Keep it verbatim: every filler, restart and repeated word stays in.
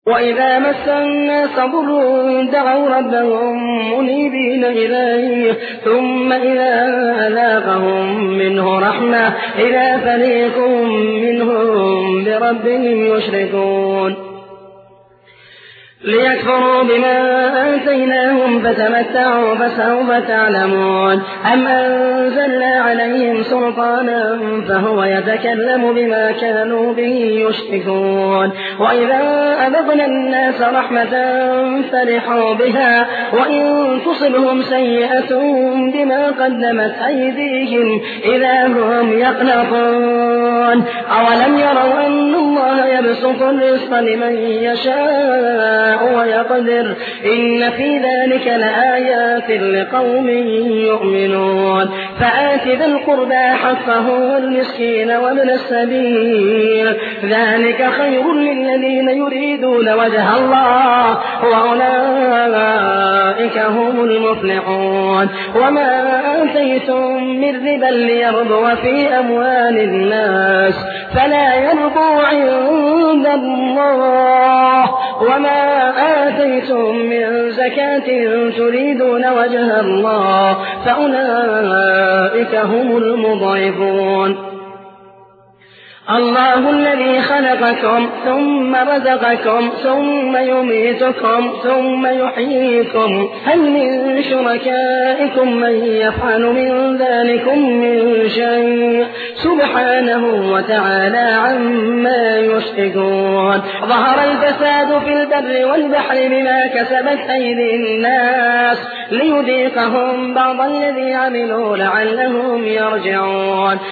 وإذا مس الناس ضر دعوا ربهم منيبين إليه ثم إذا أذاقهم منه رحمة إذا فريق منهم بربهم يشركون ليكفروا بما آتيناهم فتمتعوا فسوف تعلمون أم أنزلنا عليهم سلطانا فهو يتكلم بما كانوا به يشركون وإذا أذقنا الناس رحمة فرحوا بها وإن تصبهم سيئة بما قدمت أيديهم إذا هم يقنطون أولم يروا أن الله يبسط الرزق لمن يشاء ويقدر إن في ذلك لآيات لقوم يؤمنون فآت ذي القربى حقه والمسكين وابن السبيل ذلك خير للذين يريدون وجه الله وأولئك هم المفلحون وما آتيتم من ربا ليربو في أموال الناس فلا يربو عند الله وما آتيتم من زكاة تريدون وجه الله فأولئك هم المضعفون الله الذي خلقكم ثم رزقكم ثم يميتكم ثم يحييكم هل من شركائكم من يفعل من ذلكم من شيء سبحانه وتعالى عما يشركون ظهر الفساد في البر والبحر بما كسبت أيدي الناس ليذيقهم بعض الذي عملوا لعلهم يرجعون